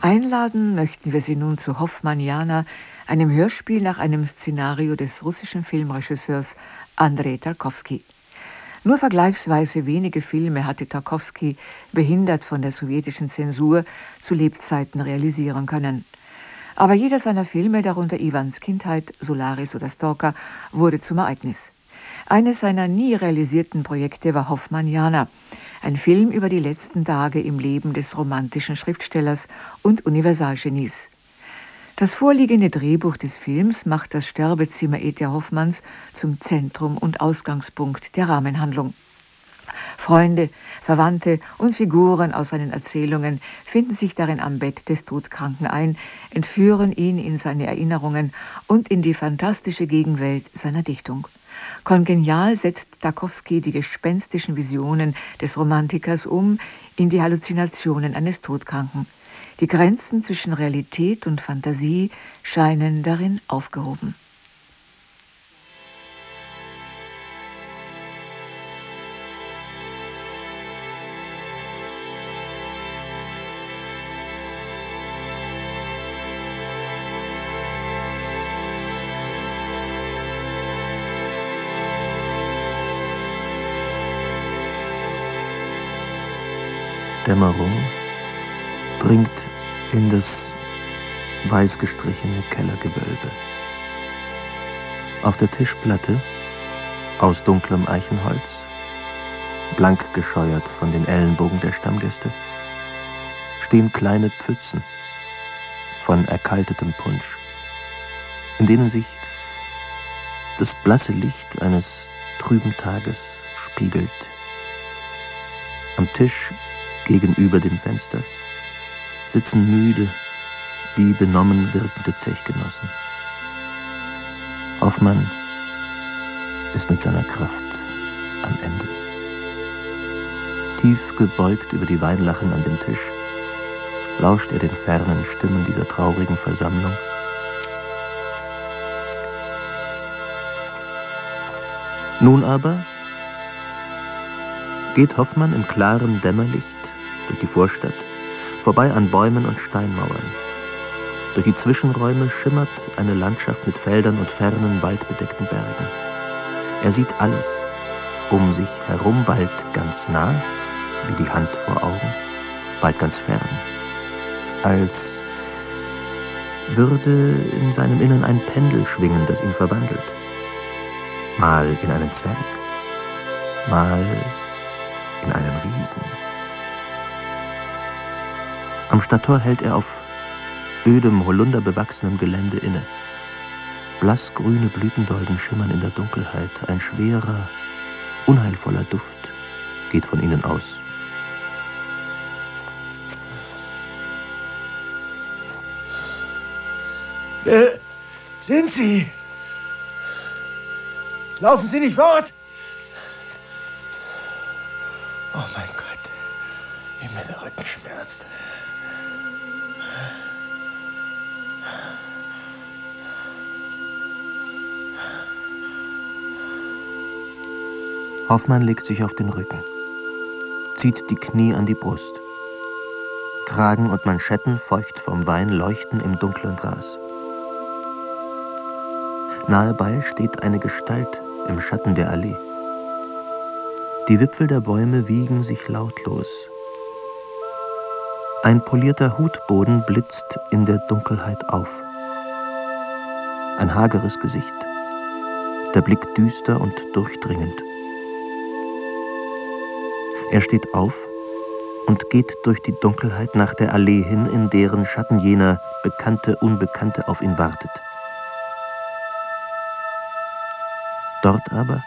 Einladen möchten wir Sie nun zu Hoffmanniana, einem Hörspiel nach einem Szenario des russischen Filmregisseurs Andrei Tarkowski. Nur vergleichsweise wenige Filme hatte Tarkowski, behindert von der sowjetischen Zensur, zu Lebzeiten realisieren können. Aber jeder seiner Filme, darunter Iwans Kindheit, Solaris oder Stalker, wurde zum Ereignis. Eines seiner nie realisierten Projekte war Hoffmanniana, ein Film über die letzten Tage im Leben des romantischen Schriftstellers und Universalgenies. Das vorliegende Drehbuch des Films macht das Sterbezimmer E.T. Hoffmanns zum Zentrum und Ausgangspunkt der Rahmenhandlung. Freunde, Verwandte und Figuren aus seinen Erzählungen finden sich darin am Bett des Todkranken ein, entführen ihn in seine Erinnerungen und in die fantastische Gegenwelt seiner Dichtung. Kongenial setzt Tarkowski die gespenstischen Visionen des Romantikers um in die Halluzinationen eines Todkranken. Die Grenzen zwischen Realität und Fantasie scheinen darin aufgehoben. Dämmerung dringt in das weiß gestrichene Kellergewölbe. Auf der Tischplatte, aus dunklem Eichenholz, blank gescheuert von den Ellenbogen der Stammgäste, stehen kleine Pfützen von erkaltetem Punsch, in denen sich das blasse Licht eines trüben Tages spiegelt. Am Tisch gegenüber dem Fenster sitzen müde, wie benommen wirkende Zechgenossen. Hoffmann ist mit seiner Kraft am Ende. Tief gebeugt über die Weinlachen an dem Tisch lauscht er den fernen Stimmen dieser traurigen Versammlung. Nun aber geht Hoffmann im klaren Dämmerlicht durch die Vorstadt, vorbei an Bäumen und Steinmauern. Durch die Zwischenräume schimmert eine Landschaft mit Feldern und fernen, waldbedeckten Bergen. Er sieht alles um sich herum, bald ganz nah, wie die Hand vor Augen, bald ganz fern, als würde in seinem Innern ein Pendel schwingen, das ihn verwandelt. Mal in einen Zwerg, mal in einen Riesen. Am Stadttor hält er auf ödem, holunderbewachsenem Gelände inne. Blassgrüne Blütendolden schimmern in der Dunkelheit. Ein schwerer, unheilvoller Duft geht von ihnen aus. Wer sind Sie? Laufen Sie nicht fort! Oh mein Gott, wie mir der Rücken schmerzt. Hoffmann legt sich auf den Rücken, zieht die Knie an die Brust. Kragen und Manschetten, feucht vom Wein, leuchten im dunklen Gras. Nahebei steht eine Gestalt im Schatten der Allee. Die Wipfel der Bäume wiegen sich lautlos. Ein polierter Hutboden blitzt in der Dunkelheit auf. Ein hageres Gesicht, der Blick düster und durchdringend. Er steht auf und geht durch die Dunkelheit nach der Allee hin, in deren Schatten jener bekannte Unbekannte auf ihn wartet. Dort aber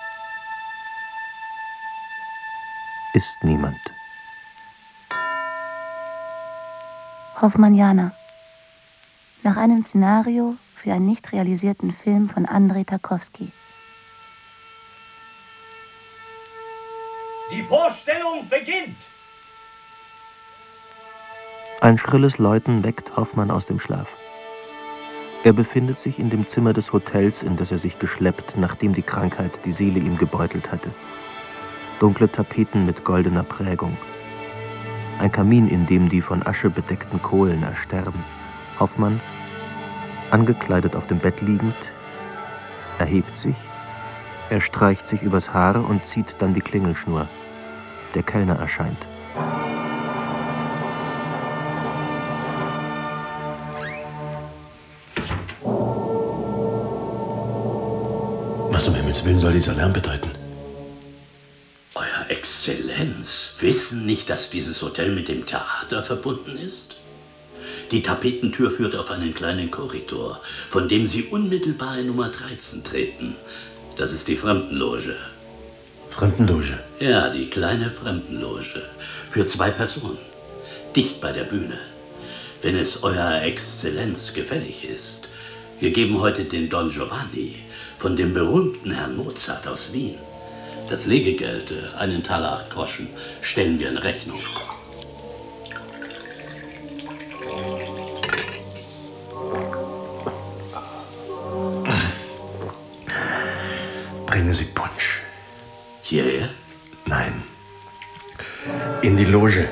ist niemand. Hoffmanniana. Nach einem Szenario für einen nicht realisierten Film von Andrei Tarkowski. Die Vorstellung beginnt! Ein schrilles Läuten weckt Hoffmann aus dem Schlaf. Er befindet sich in dem Zimmer des Hotels, in das er sich geschleppt, nachdem die Krankheit die Seele ihm gebeutelt hatte. Dunkle Tapeten mit goldener Prägung. Ein Kamin, in dem die von Asche bedeckten Kohlen ersterben. Hoffmann, angekleidet auf dem Bett liegend, erhebt sich, er streicht sich übers Haar und zieht dann die Klingelschnur. Der Kellner erscheint. Was um Himmels Willen soll dieser Lärm bedeuten? Euer Exzellenz, wissen nicht, dass dieses Hotel mit dem Theater verbunden ist? Die Tapetentür führt auf einen kleinen Korridor, von dem Sie unmittelbar in Nummer 13 treten. Das ist die Fremdenloge. Fremdenloge? Ja, die kleine Fremdenloge. Für 2 Personen. Dicht bei der Bühne. Wenn es Euer Exzellenz gefällig ist. Wir geben heute den Don Giovanni von dem berühmten Herrn Mozart aus Wien. Das Legegeld, 1 Taler 8 Groschen, stellen wir in Rechnung. Bringen Sie Punsch. Hierher? Nein. In die Loge.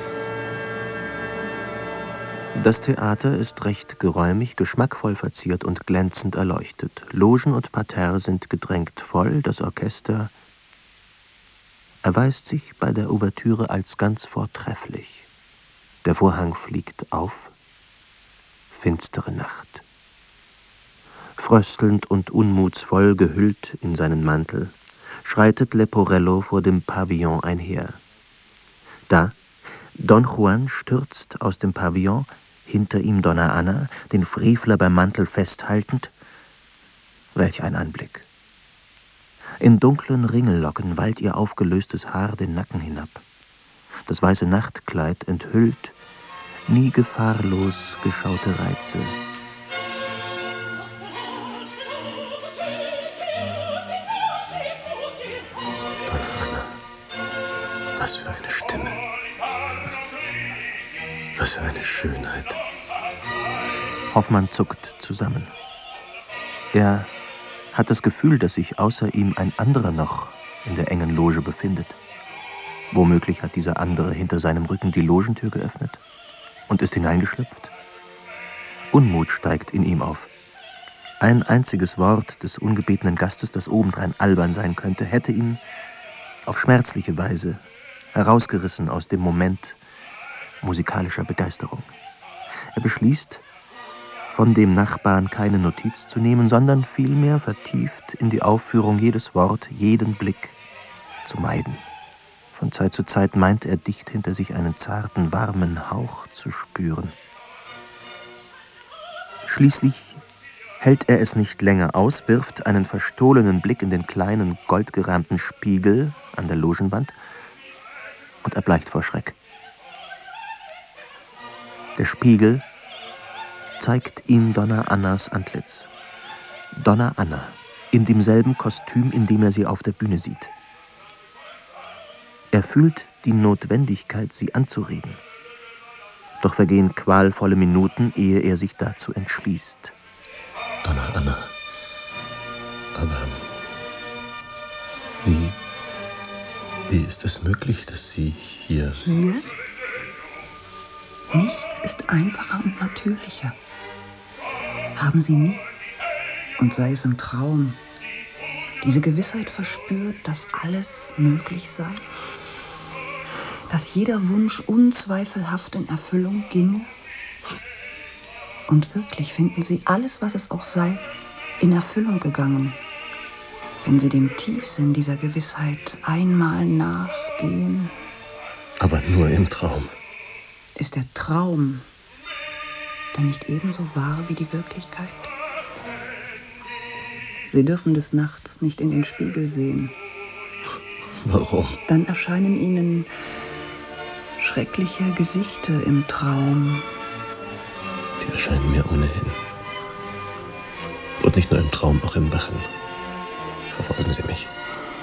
Das Theater ist recht geräumig, geschmackvoll verziert und glänzend erleuchtet. Logen und Parterre sind gedrängt voll, das Orchester erweist sich bei der Ouvertüre als ganz vortrefflich. Der Vorhang fliegt auf. Finstere Nacht. Fröstelnd und unmutsvoll gehüllt in seinen Mantel, schreitet Leporello vor dem Pavillon einher. Da, Don Juan stürzt aus dem Pavillon, hinter ihm Donna Anna, den Frevler beim Mantel festhaltend. Welch ein Anblick! In dunklen Ringellocken wallt ihr aufgelöstes Haar den Nacken hinab. Das weiße Nachtkleid enthüllt nie gefahrlos geschaute Reize. Donna Anna, was für eine Stimme. Was für eine Schönheit. Hoffmann zuckt zusammen. Er hat das Gefühl, dass sich außer ihm ein anderer noch in der engen Loge befindet. Womöglich hat dieser andere hinter seinem Rücken die Logentür geöffnet und ist hineingeschlüpft. Unmut steigt in ihm auf. Ein einziges Wort des ungebetenen Gastes, das obendrein albern sein könnte, hätte ihn auf schmerzliche Weise herausgerissen aus dem Moment musikalischer Begeisterung. Er beschließt, von dem Nachbarn keine Notiz zu nehmen, sondern vielmehr vertieft in die Aufführung jedes Wort, jeden Blick zu meiden. Von Zeit zu Zeit meint er, dicht hinter sich einen zarten, warmen Hauch zu spüren. Schließlich hält er es nicht länger aus, wirft einen verstohlenen Blick in den kleinen, goldgerahmten Spiegel an der Logenwand und erbleicht vor Schreck. Der Spiegel zeigt ihm Donna Annas Antlitz. Donna Anna, in demselben Kostüm, in dem er sie auf der Bühne sieht. Er fühlt die Notwendigkeit, sie anzureden. Doch vergehen qualvolle Minuten, ehe er sich dazu entschließt. Donna Anna, aber wie ist es möglich, dass Sie hier... Hier? Nichts ist einfacher und natürlicher. Haben Sie nie, und sei es im Traum, diese Gewissheit verspürt, dass alles möglich sei? Dass jeder Wunsch unzweifelhaft in Erfüllung ginge? Und wirklich finden Sie alles, was es auch sei, in Erfüllung gegangen, wenn Sie dem Tiefsinn dieser Gewissheit einmal nachgehen? Aber nur im Traum. Ist der Traum denn nicht ebenso wahr wie die Wirklichkeit? Sie dürfen des Nachts nicht in den Spiegel sehen. Warum? Dann erscheinen Ihnen schreckliche Gesichter im Traum. Die erscheinen mir ohnehin. Und nicht nur im Traum, auch im Wachen. Verfolgen Sie mich.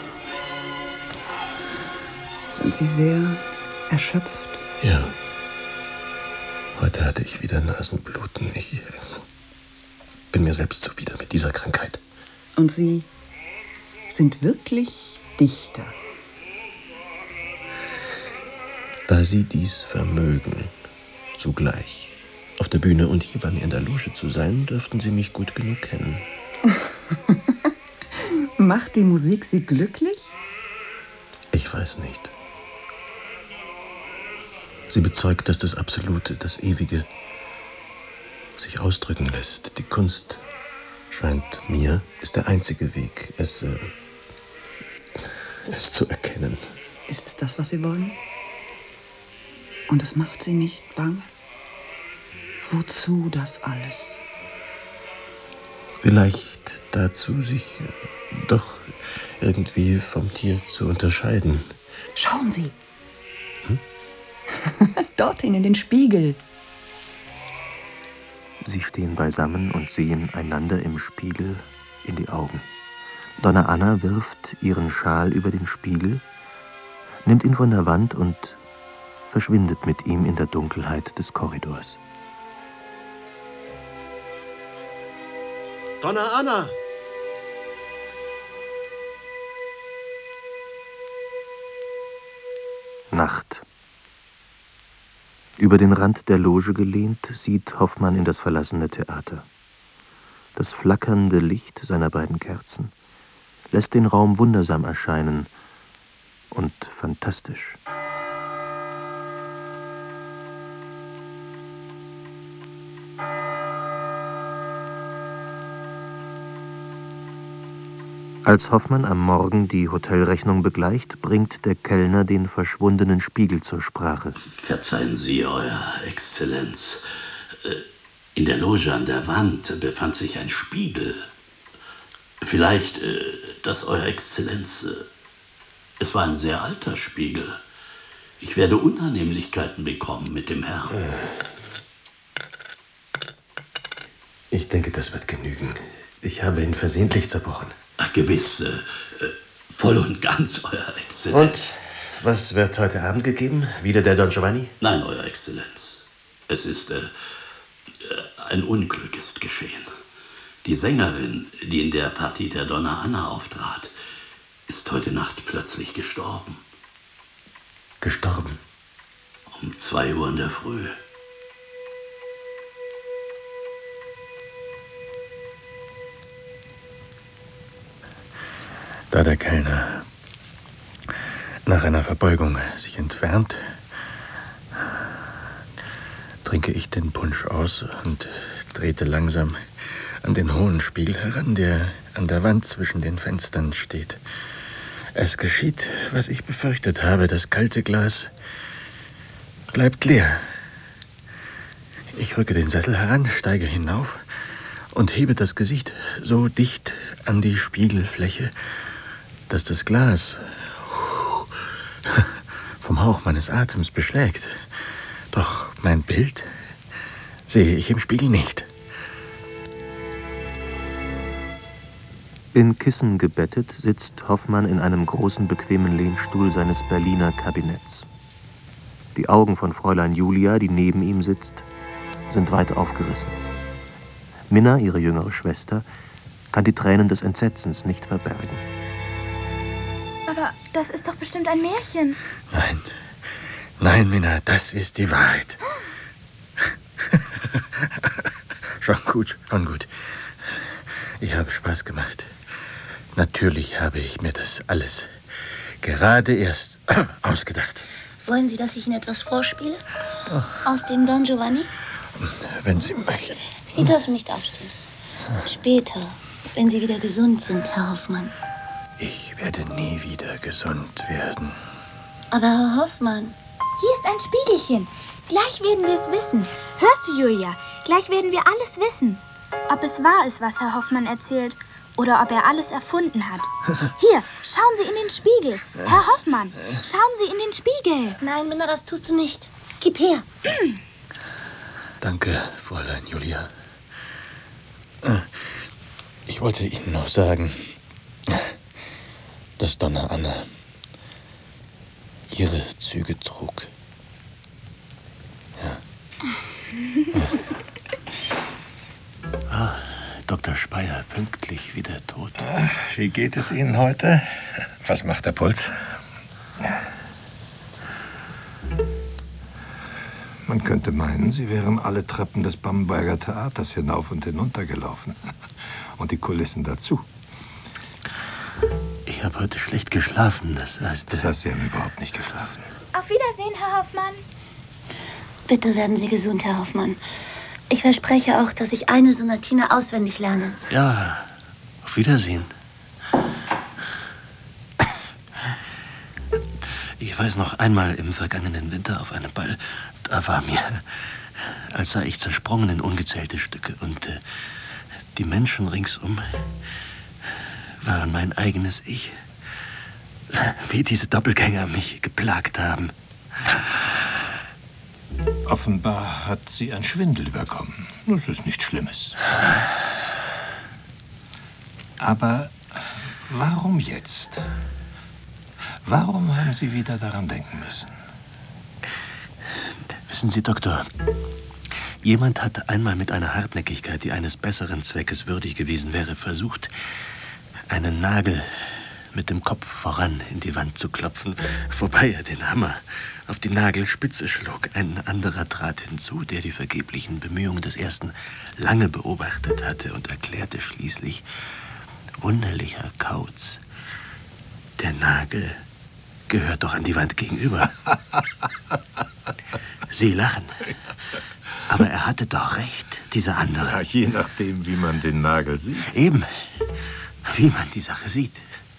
Sind Sie sehr erschöpft? Ja. Heute hatte ich wieder Nasenbluten. Ich bin mir selbst zuwider mit dieser Krankheit. Und Sie sind wirklich Dichter? Da Sie dies vermögen, zugleich auf der Bühne und hier bei mir in der Loge zu sein, dürften Sie mich gut genug kennen. Macht die Musik Sie glücklich? Ich weiß nicht. Sie bezeugt, dass das Absolute, das Ewige sich ausdrücken lässt. Die Kunst, scheint mir, ist der einzige Weg, es zu erkennen. Ist es das, was Sie wollen? Und es macht Sie nicht bange? Wozu das alles? Vielleicht dazu, sich doch irgendwie vom Tier zu unterscheiden. Schauen Sie. Dorthin in den Spiegel. Sie stehen beisammen und sehen einander im Spiegel in die Augen. Donna Anna wirft ihren Schal über den Spiegel, nimmt ihn von der Wand und verschwindet mit ihm in der Dunkelheit des Korridors. Donna Anna! Nacht. Über den Rand der Loge gelehnt, sieht Hoffmann in das verlassene Theater. Das flackernde Licht seiner beiden Kerzen lässt den Raum wundersam erscheinen und fantastisch. Als Hoffmann am Morgen die Hotelrechnung begleicht, bringt der Kellner den verschwundenen Spiegel zur Sprache. Verzeihen Sie, Euer Exzellenz. In der Loge an der Wand befand sich ein Spiegel. Vielleicht, dass Euer Exzellenz... es war ein sehr alter Spiegel. Ich werde Unannehmlichkeiten bekommen mit dem Herrn. Ich denke, das wird genügen. Ich habe ihn versehentlich zerbrochen. Ach, gewiss, voll und ganz, Euer Exzellenz. Und was wird heute Abend gegeben? Wieder der Don Giovanni? Nein, Euer Exzellenz. Es ist, ein Unglück ist geschehen. Die Sängerin, die in der Partie der Donna Anna auftrat, ist heute Nacht plötzlich gestorben. Gestorben? Um 2 Uhr in der Früh. Da der Kellner nach einer Verbeugung sich entfernt, trinke ich den Punsch aus und trete langsam an den hohen Spiegel heran, der an der Wand zwischen den Fenstern steht. Es geschieht, was ich befürchtet habe. Das kalte Glas bleibt leer. Ich rücke den Sessel heran, steige hinauf und hebe das Gesicht so dicht an die Spiegelfläche, dass das Glas vom Hauch meines Atems beschlägt. Doch mein Bild sehe ich im Spiegel nicht. In Kissen gebettet sitzt Hoffmann in einem großen, bequemen Lehnstuhl seines Berliner Kabinetts. Die Augen von Fräulein Julia, die neben ihm sitzt, sind weit aufgerissen. Minna, ihre jüngere Schwester, kann die Tränen des Entsetzens nicht verbergen. Aber das ist doch bestimmt ein Märchen. Nein, nein, Minna, das ist die Wahrheit. Schon gut, schon gut. Ich habe Spaß gemacht. Natürlich habe ich mir das alles gerade erst ausgedacht. Wollen Sie, dass ich Ihnen etwas vorspiele? Aus dem Don Giovanni? Wenn Sie möchten. Sie dürfen nicht aufstehen. Später, wenn Sie wieder gesund sind, Herr Hoffmann. Ich werde nie wieder gesund werden. Aber Herr Hoffmann... Hier ist ein Spiegelchen. Gleich werden wir es wissen. Hörst du, Julia? Gleich werden wir alles wissen. Ob es wahr ist, was Herr Hoffmann erzählt, oder ob er alles erfunden hat. Hier, schauen Sie in den Spiegel. Herr Hoffmann, schauen Sie in den Spiegel. Nein, Minna, das tust du nicht. Gib her. Danke, Fräulein Julia. Ich wollte Ihnen noch sagen, dass Donna Anna ihre Züge trug. Ja. Dr. Speyer, pünktlich wieder tot. Wie geht es Ihnen heute? Was macht der Puls? Man könnte meinen, Sie wären alle Treppen des Bamberger Theaters hinauf und hinunter gelaufen. Und die Kulissen dazu. Ich habe heute schlecht geschlafen, das heißt... Das heißt, Sie haben überhaupt nicht geschlafen. Auf Wiedersehen, Herr Hoffmann. Bitte werden Sie gesund, Herr Hoffmann. Ich verspreche auch, dass ich eine Sonatine auswendig lerne. Ja, auf Wiedersehen. Ich weiß noch einmal im vergangenen Winter auf einem Ball, da war mir, als sei ich zersprungen in ungezählte Stücke und die Menschen ringsum waren mein eigenes Ich. Wie diese Doppelgänger mich geplagt haben. Offenbar hat Sie ein Schwindel überkommen. Das ist nichts Schlimmes. Aber warum jetzt? Warum haben Sie wieder daran denken müssen? Wissen Sie, Doktor, jemand hat einmal mit einer Hartnäckigkeit, die eines besseren Zweckes würdig gewesen wäre, versucht, einen Nagel mit dem Kopf voran in die Wand zu klopfen, wobei er den Hammer auf die Nagelspitze schlug. Ein anderer trat hinzu, der die vergeblichen Bemühungen des Ersten lange beobachtet hatte und erklärte schließlich, wunderlicher Kauz, der Nagel gehört doch an die Wand gegenüber. Sie lachen. Aber er hatte doch recht, dieser andere. Ja, je nachdem, wie man den Nagel sieht. Eben, wie man die Sache sieht.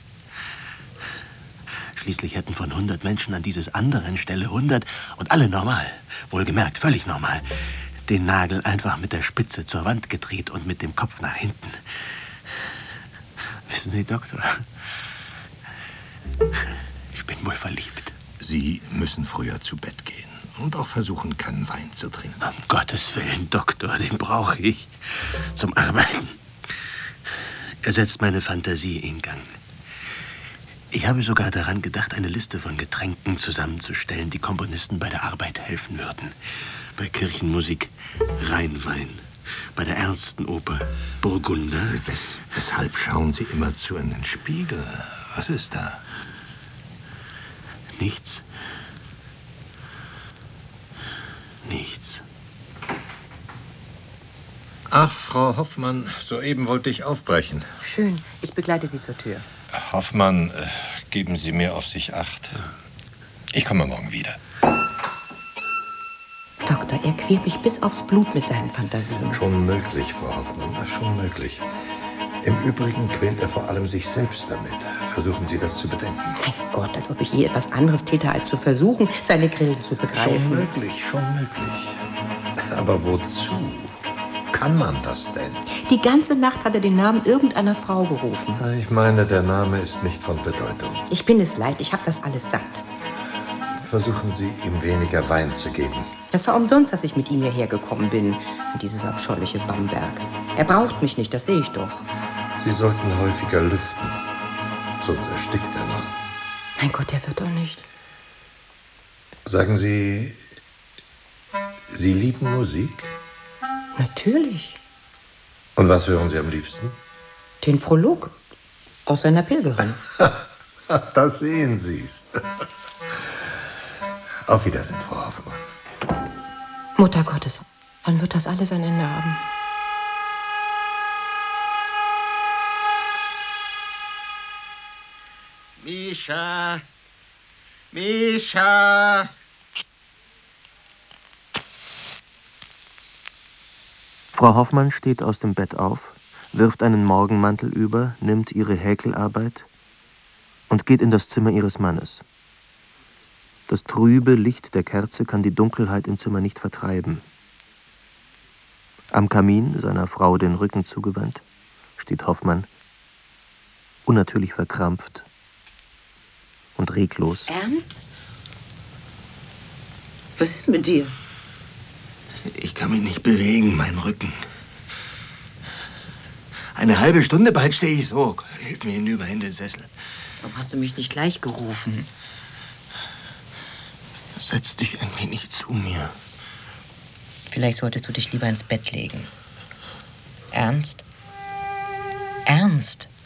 Schließlich hätten von 100 Menschen an dieses anderen Stelle 100 und alle normal, wohlgemerkt völlig normal, den Nagel einfach mit der Spitze zur Wand gedreht und mit dem Kopf nach hinten. Wissen Sie, Doktor, ich bin wohl verliebt. Sie müssen früher zu Bett gehen und auch versuchen, keinen Wein zu trinken. Um Gottes Willen, Doktor, den brauche ich zum Arbeiten. Er setzt meine Fantasie in Gang. Ich habe sogar daran gedacht, eine Liste von Getränken zusammenzustellen, die Komponisten bei der Arbeit helfen würden. Bei Kirchenmusik Rheinwein, bei der ernsten Oper Burgunder. Weshalb schauen Sie immerzu in den Spiegel? Was ist da? Nichts. Nichts. Ach, Frau Hoffmann, soeben wollte ich aufbrechen. Schön, ich begleite Sie zur Tür. Hoffmann, geben Sie mir auf sich Acht. Ich komme morgen wieder. Doktor, er quält mich bis aufs Blut mit seinen Fantasien. Schon möglich, Frau Hoffmann, schon möglich. Im Übrigen quält er vor allem sich selbst damit. Versuchen Sie das zu bedenken. Mein Gott, als ob ich je etwas anderes täte, als zu versuchen, seine Grillen zu begreifen. Schon möglich, schon möglich. Aber wozu? Kann man das denn? Die ganze Nacht hat er den Namen irgendeiner Frau gerufen. Ich meine, der Name ist nicht von Bedeutung. Ich bin es leid, ich habe das alles satt. Versuchen Sie, ihm weniger Wein zu geben. Das war umsonst, dass ich mit ihm hierher gekommen bin, in dieses abscheuliche Bamberg. Er braucht mich nicht, das sehe ich doch. Sie sollten häufiger lüften, sonst erstickt er noch. Mein Gott, er wird doch nicht. Sagen Sie, Sie lieben Musik? Natürlich. Und was hören Sie am liebsten? Den Prolog aus seiner Pilgerin. Da sehen Sie's. Auf Wiedersehen, Frau Hoffmann. Mutter Gottes, wann wird das alles ein Ende haben? Mischa! Mischa! Frau Hoffmann steht aus dem Bett auf, wirft einen Morgenmantel über, nimmt ihre Häkelarbeit und geht in das Zimmer ihres Mannes. Das trübe Licht der Kerze kann die Dunkelheit im Zimmer nicht vertreiben. Am Kamin, seiner Frau den Rücken zugewandt, steht Hoffmann, unnatürlich verkrampft und reglos. Ernst? Was ist mit dir? Ich kann mich nicht bewegen, mein Rücken. Eine halbe Stunde bald stehe ich so. Hilf mir hinüber in den Sessel. Warum hast du mich nicht gleich gerufen? Setz dich ein wenig zu mir. Vielleicht solltest du dich lieber ins Bett legen. Ernst? Ernst?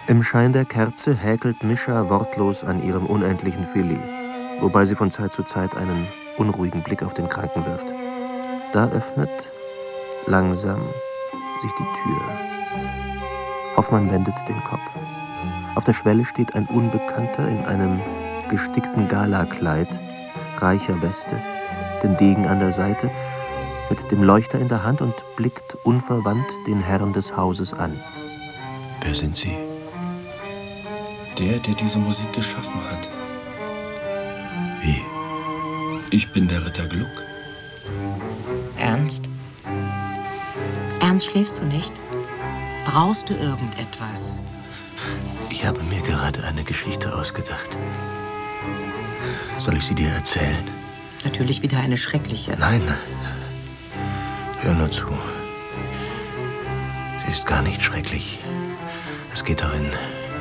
Im Schein der Kerze häkelt Mischa wortlos an ihrem unendlichen Filet, wobei sie von Zeit zu Zeit einen unruhigen Blick auf den Kranken wirft. Da öffnet langsam sich die Tür. Hoffmann wendet den Kopf. Auf der Schwelle steht ein Unbekannter in einem gestickten Galakleid, reicher Weste, den Degen an der Seite, mit dem Leuchter in der Hand und blickt unverwandt den Herrn des Hauses an. Wer sind Sie? Der diese Musik geschaffen hat. Wie? Ich bin der Ritter Gluck. Ernst? Ernst, schläfst du nicht? Brauchst du irgendetwas? Ich habe mir gerade eine Geschichte ausgedacht. Soll ich sie dir erzählen? Natürlich wieder eine schreckliche. Nein. Hör nur zu. Sie ist gar nicht schrecklich. Es geht darin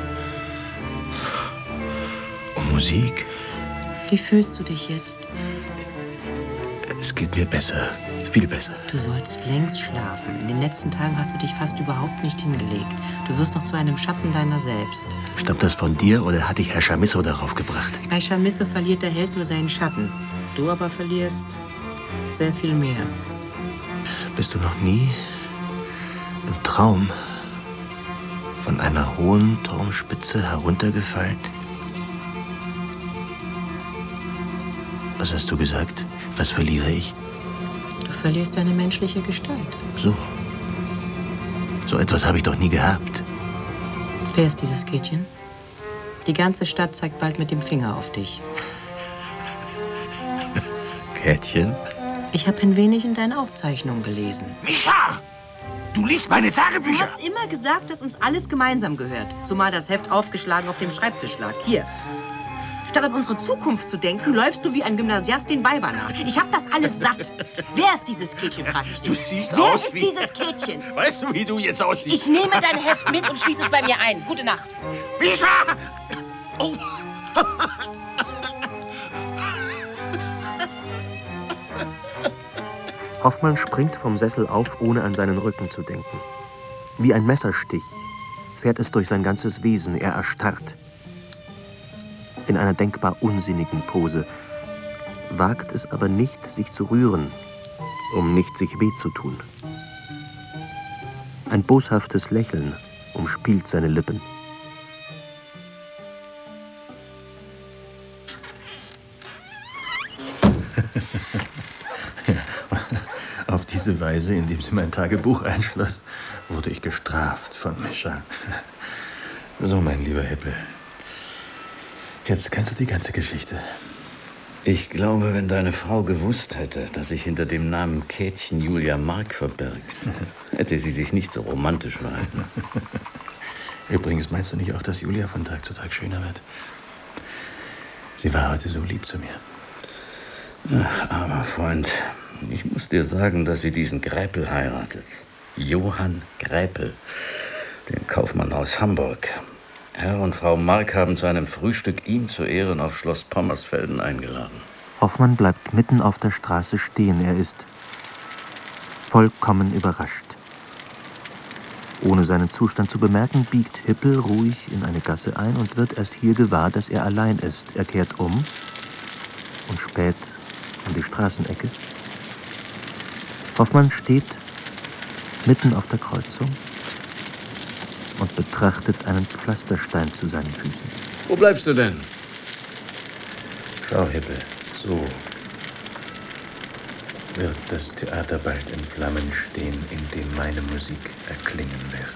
um Musik. Wie fühlst du dich jetzt? Es geht mir besser. Viel besser. Du sollst längst schlafen. In den letzten Tagen hast du dich fast überhaupt nicht hingelegt. Du wirst noch zu einem Schatten deiner selbst. Stammt das von dir oder hat dich Herr Chamisso darauf gebracht? Bei Chamisso verliert der Held nur seinen Schatten. Du aber verlierst sehr viel mehr. Bist du noch nie im Traum von einer hohen Turmspitze heruntergefallen? Was hast du gesagt? Was verliere ich? Du verlierst deine menschliche Gestalt. So etwas habe ich doch nie gehabt. Wer ist dieses Käthchen? Die ganze Stadt zeigt bald mit dem Finger auf dich. Käthchen? Ich habe ein wenig in deinen Aufzeichnungen gelesen. Mischa! Du liest meine Tagebücher! Du hast immer gesagt, dass uns alles gemeinsam gehört. Zumal das Heft aufgeschlagen auf dem Schreibtisch lag. Hier. Statt an unsere Zukunft zu denken, läufst du wie ein Gymnasiast den Weibern nach. Ich hab das alles satt. Wer ist dieses Käthchen, frag ich dich. Du siehst Wer aus ist wie... dieses Käthchen? Weißt du, wie du jetzt aussiehst? Ich nehme dein Heft mit und schließe es bei mir ein. Gute Nacht. Mischa! Oh. Hoffmann springt vom Sessel auf, ohne an seinen Rücken zu denken. Wie ein Messerstich fährt es durch sein ganzes Wesen. Er erstarrt. In einer denkbar unsinnigen Pose, wagt es aber nicht, sich zu rühren, um nicht sich weh zu tun. Ein boshaftes Lächeln umspielt seine Lippen. Auf diese Weise, indem sie mein Tagebuch einschloss, wurde ich gestraft von Mischa. So, mein lieber Hippel. Jetzt kennst du die ganze Geschichte. Ich glaube, wenn deine Frau gewusst hätte, dass sich hinter dem Namen Käthchen Julia Mark verbirgt, hätte sie sich nicht so romantisch verhalten. Übrigens, meinst du nicht auch, dass Julia von Tag zu Tag schöner wird? Sie war heute so lieb zu mir. Ach, aber Freund, ich muss dir sagen, dass sie diesen Greipel heiratet. Johann Greipel, den Kaufmann aus Hamburg. Herr und Frau Mark haben zu einem Frühstück ihm zu Ehren auf Schloss Pommersfelden eingeladen. Hoffmann bleibt mitten auf der Straße stehen. Er ist vollkommen überrascht. Ohne seinen Zustand zu bemerken, biegt Hippel ruhig in eine Gasse ein und wird erst hier gewahr, dass er allein ist. Er kehrt um und späht um die Straßenecke. Hoffmann steht mitten auf der Kreuzung und betrachtet einen Pflasterstein zu seinen Füßen. Wo bleibst du denn? Schau, Hippel, so wird das Theater bald in Flammen stehen, in dem meine Musik erklingen wird.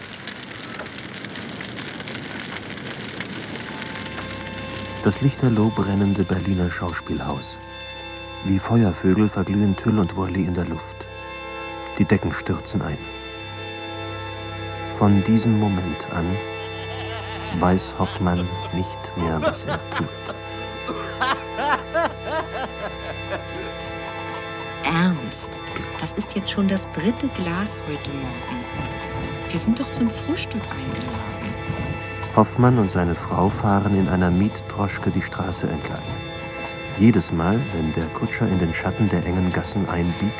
Das lichterloh brennende Berliner Schauspielhaus. Wie Feuervögel verglühen Tüll und Wolli in der Luft. Die Decken stürzen ein. Von diesem Moment an weiß Hoffmann nicht mehr, was er tut. Ernst, das ist jetzt schon das 3. Glas heute Morgen. Wir sind doch zum Frühstück eingeladen. Hoffmann und seine Frau fahren in einer Mietdroschke die Straße entlang. Jedes Mal, wenn der Kutscher in den Schatten der engen Gassen einbiegt,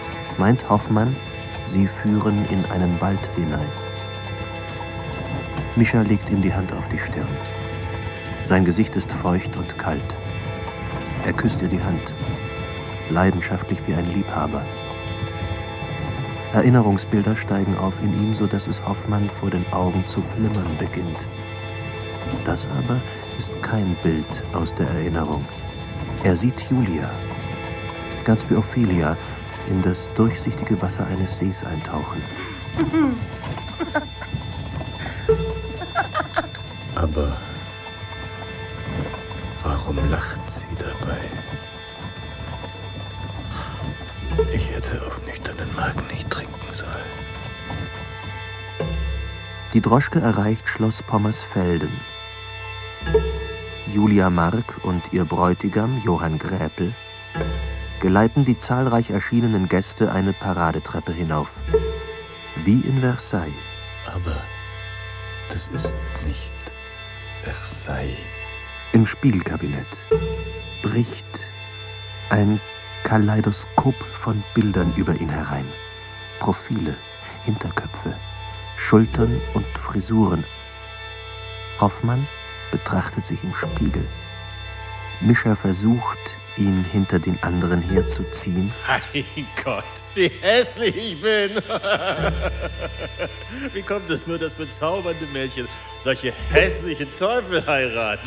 meint Hoffmann, sie führen in einen Wald hinein. Mischa legt ihm die Hand auf die Stirn. Sein Gesicht ist feucht und kalt. Er küsst ihr die Hand, leidenschaftlich wie ein Liebhaber. Erinnerungsbilder steigen auf in ihm, so dass es Hoffmann vor den Augen zu flimmern beginnt. Das aber ist kein Bild aus der Erinnerung. Er sieht Julia, ganz wie Ophelia, in das durchsichtige Wasser eines Sees eintauchen. Aber warum lacht sie dabei? Ich hätte auf nüchternen Magen nicht trinken sollen. Die Droschke erreicht Schloss Pommersfelden. Julia Mark und ihr Bräutigam, Johann Gräpel, geleiten die zahlreich erschienenen Gäste eine Paradetreppe hinauf. Wie in Versailles. Aber das ist nicht Versailles. Im Spiegelkabinett bricht ein Kaleidoskop von Bildern über ihn herein. Profile, Hinterköpfe, Schultern und Frisuren. Hoffmann betrachtet sich im Spiegel. Mischa versucht, ihn hinter den anderen herzuziehen. Mein Gott, wie hässlich ich bin. Wie kommt es nur, dass bezaubernde Mädchen solche hässlichen Teufel heiraten?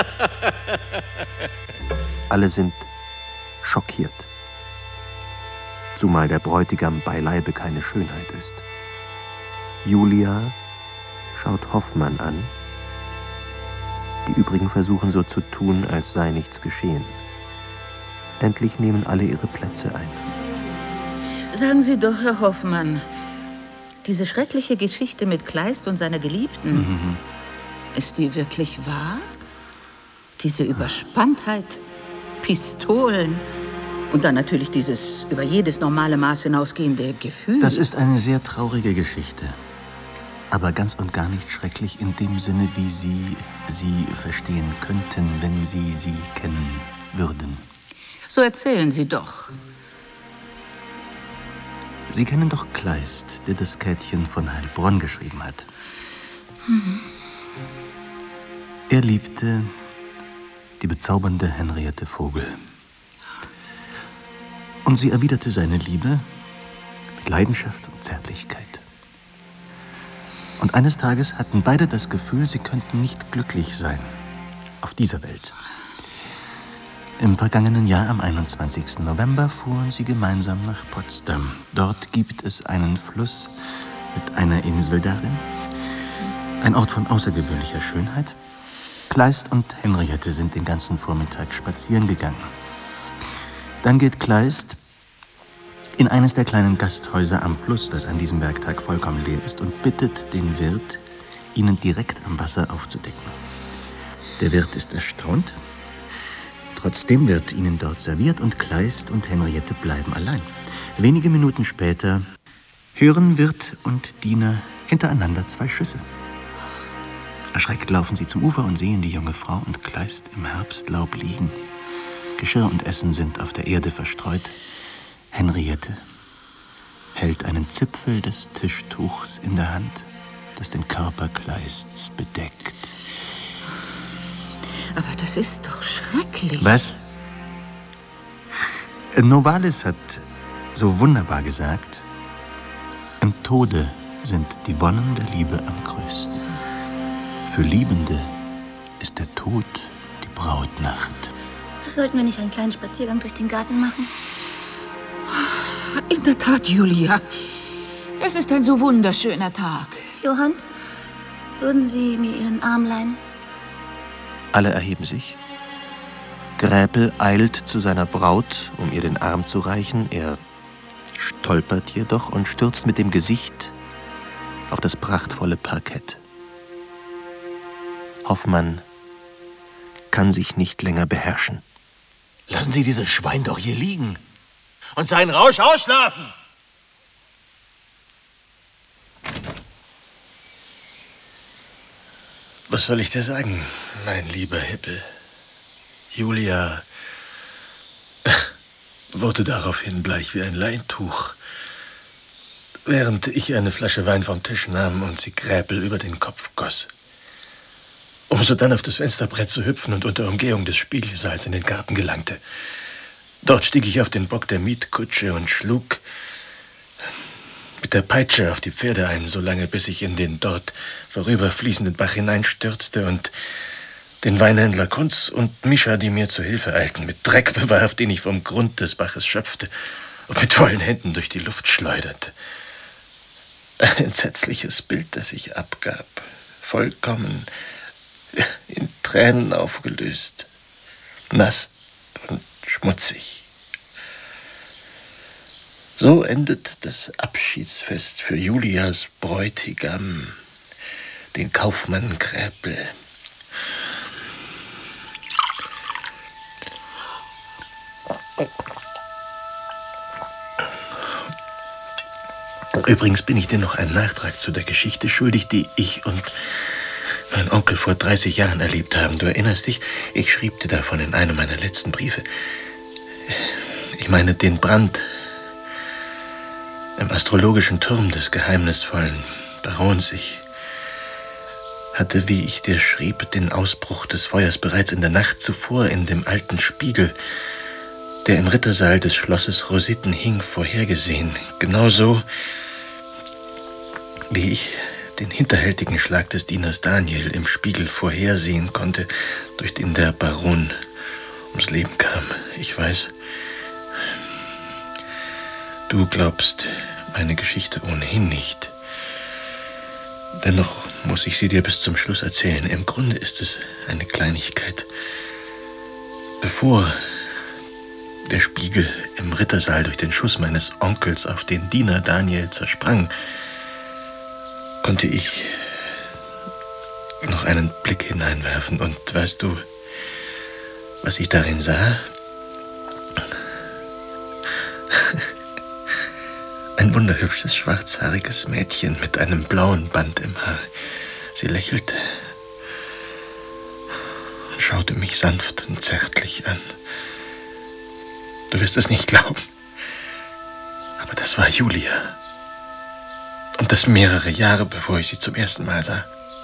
Alle sind schockiert. Zumal der Bräutigam beileibe keine Schönheit ist. Julia schaut Hoffmann an. Die übrigen versuchen so zu tun, als sei nichts geschehen. Endlich nehmen alle ihre Plätze ein. Sagen Sie doch, Herr Hoffmann, diese schreckliche Geschichte mit Kleist und seiner Geliebten, ist die wirklich wahr? Diese Überspanntheit, Pistolen und dann natürlich dieses über jedes normale Maß hinausgehende Gefühl. Das ist eine sehr traurige Geschichte. Aber ganz und gar nicht schrecklich in dem Sinne, wie Sie sie verstehen könnten, wenn Sie sie kennen würden. So erzählen Sie doch. Sie kennen doch Kleist, der das Käthchen von Heilbronn geschrieben hat. Er liebte die bezaubernde Henriette Vogel. Und sie erwiderte seine Liebe mit Leidenschaft und Zärtlichkeit. Und eines Tages hatten beide das Gefühl, sie könnten nicht glücklich sein auf dieser Welt. Im vergangenen Jahr, am 21. November, fuhren sie gemeinsam nach Potsdam. Dort gibt es einen Fluss mit einer Insel darin. Ein Ort von außergewöhnlicher Schönheit. Kleist und Henriette sind den ganzen Vormittag spazieren gegangen. Dann geht Kleist in eines der kleinen Gasthäuser am Fluss, das an diesem Werktag vollkommen leer ist, und bittet den Wirt, ihnen direkt am Wasser aufzudecken. Der Wirt ist erstaunt. Trotzdem wird ihnen dort serviert und Kleist und Henriette bleiben allein. Wenige Minuten später hören Wirt und Diener hintereinander 2 Schüsse. Erschreckt laufen sie zum Ufer und sehen die junge Frau und Kleist im Herbstlaub liegen. Geschirr und Essen sind auf der Erde verstreut. Henriette hält einen Zipfel des Tischtuchs in der Hand, das den Körper Kleists bedeckt. Aber das ist doch schrecklich. Was? Novalis hat so wunderbar gesagt, im Tode sind die Wonnen der Liebe am größten. Für Liebende ist der Tod die Brautnacht. Sollten wir nicht einen kleinen Spaziergang durch den Garten machen? In der Tat, Julia. Es ist ein so wunderschöner Tag. Johann, würden Sie mir Ihren Arm leihen? Alle erheben sich. Gräpel eilt zu seiner Braut, um ihr den Arm zu reichen. Er stolpert jedoch und stürzt mit dem Gesicht auf das prachtvolle Parkett. Hoffmann kann sich nicht länger beherrschen. Lassen Sie dieses Schwein doch hier liegen und seinen Rausch ausschlafen. Was soll ich dir sagen, mein lieber Hippel? Julia wurde daraufhin bleich wie ein Leintuch, während ich eine Flasche Wein vom Tisch nahm und sie Gräpel über den Kopf goss. um sodann auf das Fensterbrett zu hüpfen und unter Umgehung des Spiegelsaals in den Garten gelangte. Dort stieg ich auf den Bock der Mietkutsche und schlug mit der Peitsche auf die Pferde ein, solange bis ich in den dort vorüberfließenden Bach hineinstürzte und den Weinhändler Kunz und Mischa, die mir zu Hilfe eilten, mit Dreck bewarf, den ich vom Grund des Baches schöpfte und mit vollen Händen durch die Luft schleuderte. Ein entsetzliches Bild, das ich abgab, vollkommen in Tränen aufgelöst, nass und schmutzig. So endet das Abschiedsfest für Julias Bräutigam, den Kaufmann Kräpel. Übrigens bin ich dir noch einen Nachtrag zu der Geschichte schuldig, die ich und mein Onkel vor 30 Jahren erlebt haben. Du erinnerst dich? Ich schrieb dir davon in einem meiner letzten Briefe. Ich meine den Brand im astrologischen Turm des geheimnisvollen Barons. Ich hatte, wie ich dir schrieb, den Ausbruch des Feuers bereits in der Nacht zuvor in dem alten Spiegel, der im Rittersaal des Schlosses Rositten hing, vorhergesehen. Genauso wie ich den hinterhältigen Schlag des Dieners Daniel im Spiegel vorhersehen konnte, durch den der Baron ums Leben kam. Ich weiß, du glaubst meine Geschichte ohnehin nicht. Dennoch muss ich sie dir bis zum Schluss erzählen. Im Grunde ist es eine Kleinigkeit. Bevor der Spiegel im Rittersaal durch den Schuss meines Onkels auf den Diener Daniel zersprang, konnte ich noch einen Blick hineinwerfen. Und weißt du, was ich darin sah? Ein wunderhübsches, schwarzhaariges Mädchen mit einem blauen Band im Haar. Sie lächelte, schaute mich sanft und zärtlich an. Du wirst es nicht glauben, aber das war Julia. Und das mehrere Jahre, bevor ich sie zum ersten Mal sah.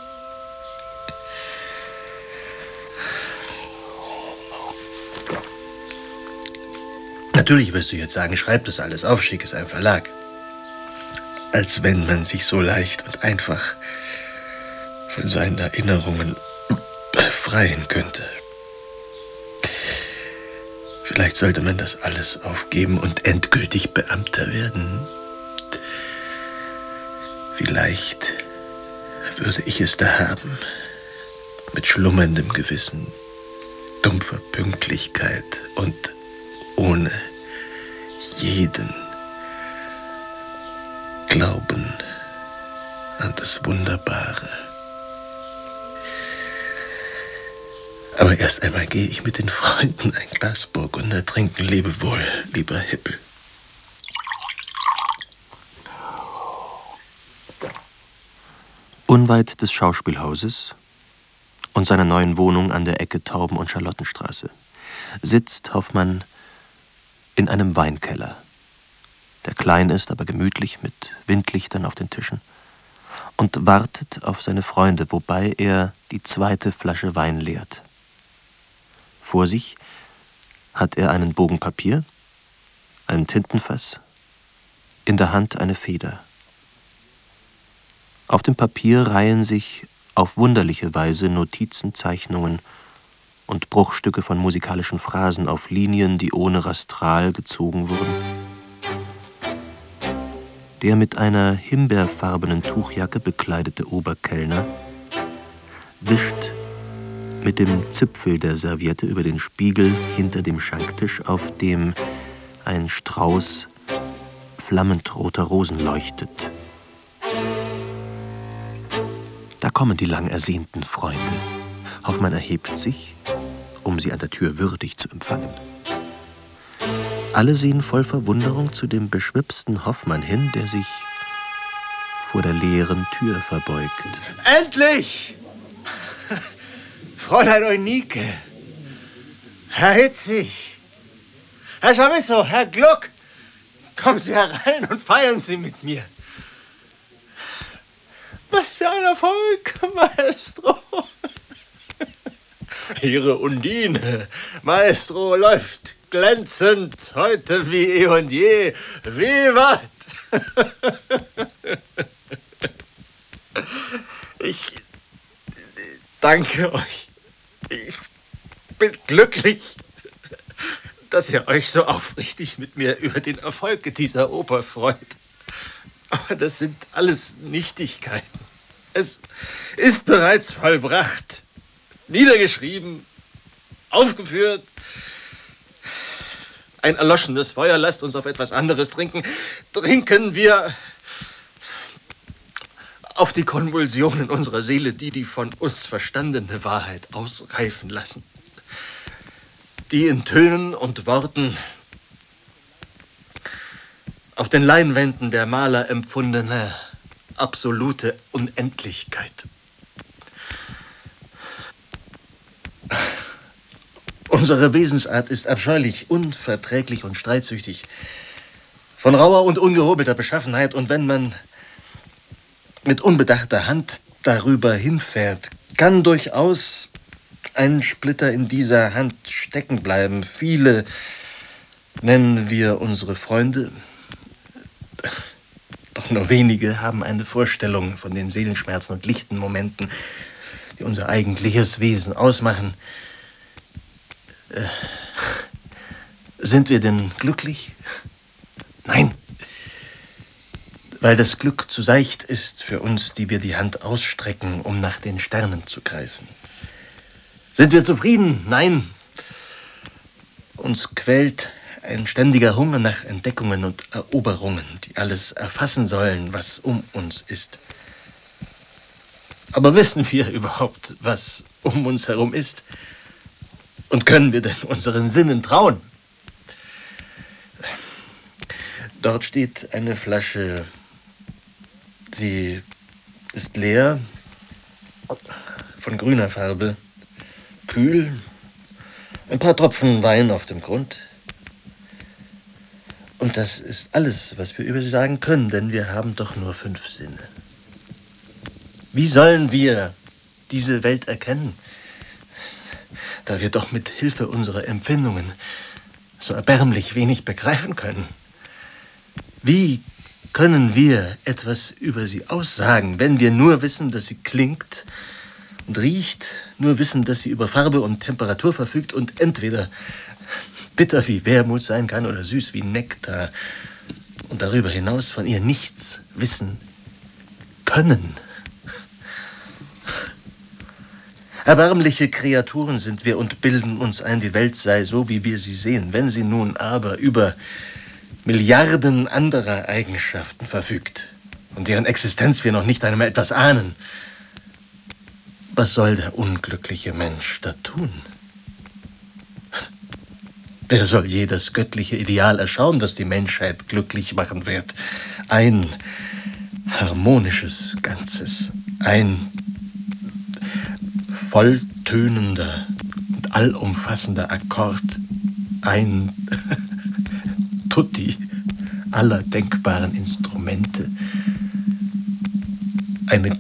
Natürlich wirst du jetzt sagen, schreib das alles auf, schick es einem Verlag. Als wenn man sich so leicht und einfach von seinen Erinnerungen befreien könnte. Vielleicht sollte man das alles aufgeben und endgültig Beamter werden. Vielleicht würde ich es da haben, mit schlummerndem Gewissen, dumpfer Pünktlichkeit und ohne jeden Glauben an das Wunderbare. Aber erst einmal gehe ich mit den Freunden ein Glas Burgunder trinken. Lebewohl, lieber Hippel. Unweit des Schauspielhauses und seiner neuen Wohnung an der Ecke Tauben- und Charlottenstraße sitzt Hoffmann in einem Weinkeller, der klein ist, aber gemütlich mit Windlichtern auf den Tischen, und wartet auf seine Freunde, wobei er die zweite Flasche Wein leert. Vor sich hat er einen Bogen Papier, ein Tintenfass, in der Hand eine Feder. Auf dem Papier reihen sich auf wunderliche Weise Notizen, Zeichnungen und Bruchstücke von musikalischen Phrasen auf Linien, die ohne Rastral gezogen wurden. Der mit einer himbeerfarbenen Tuchjacke bekleidete Oberkellner wischt mit dem Zipfel der Serviette über den Spiegel hinter dem Schanktisch, auf dem ein Strauß flammend roter Rosen leuchtet. Da kommen die lang ersehnten Freunde. Hoffmann erhebt sich, um sie an der Tür würdig zu empfangen. Alle sehen voll Verwunderung zu dem beschwipsten Hoffmann hin, der sich vor der leeren Tür verbeugt. Endlich! Fräulein Eunike, Herr Hitzig, Herr Chamisso, Herr Gluck, kommen Sie herein und feiern Sie mit mir. Was für ein Erfolg, Maestro. Ihre Undine, Maestro, läuft glänzend heute wie eh und je. Vivat! Ich danke euch. Ich bin glücklich, dass ihr euch so aufrichtig mit mir über den Erfolg dieser Oper freut. Aber das sind alles Nichtigkeiten. Es ist bereits vollbracht, niedergeschrieben, aufgeführt. Ein erloschenes Feuer, lasst uns auf etwas anderes trinken. Trinken wir auf die Konvulsionen unserer Seele, die die von uns verstandene Wahrheit ausreifen lassen. Die in Tönen und Worten auf den Leinwänden der Maler empfundene absolute Unendlichkeit. Unsere Wesensart ist abscheulich, unverträglich und streitsüchtig, von rauer und ungehobelter Beschaffenheit, und wenn man mit unbedachter Hand darüber hinfährt, kann durchaus ein Splitter in dieser Hand stecken bleiben. Viele nennen wir unsere Freunde, doch nur wenige haben eine Vorstellung von den Seelenschmerzen und lichten Momenten, die unser eigentliches Wesen ausmachen. Sind wir denn glücklich? Nein. Weil das Glück zu seicht ist für uns, die wir die Hand ausstrecken, um nach den Sternen zu greifen. Sind wir zufrieden? Nein. Uns quält ein ständiger Hunger nach Entdeckungen und Eroberungen, die alles erfassen sollen, was um uns ist. Aber wissen wir überhaupt, was um uns herum ist? Und können wir denn unseren Sinnen trauen? Dort steht eine Flasche. Sie ist leer, von grüner Farbe, kühl, ein paar Tropfen Wein auf dem Grund. Und das ist alles, was wir über sie sagen können, denn wir haben doch nur 5 Sinne. Wie sollen wir diese Welt erkennen, da wir doch mit Hilfe unserer Empfindungen so erbärmlich wenig begreifen können? Wie können wir etwas über sie aussagen, wenn wir nur wissen, dass sie klingt und riecht, nur wissen, dass sie über Farbe und Temperatur verfügt und entweder bitter wie Wermut sein kann oder süß wie Nektar und darüber hinaus von ihr nichts wissen können? Erbärmliche Kreaturen sind wir und bilden uns ein, die Welt sei so, wie wir sie sehen. Wenn sie nun aber über Milliarden anderer Eigenschaften verfügt und deren Existenz wir noch nicht einmal etwas ahnen, was soll der unglückliche Mensch da tun? Wer soll je das göttliche Ideal erschauen, das die Menschheit glücklich machen wird? Ein harmonisches Ganzes, ein volltönender und allumfassender Akkord, ein Tutti aller denkbaren Instrumente, eine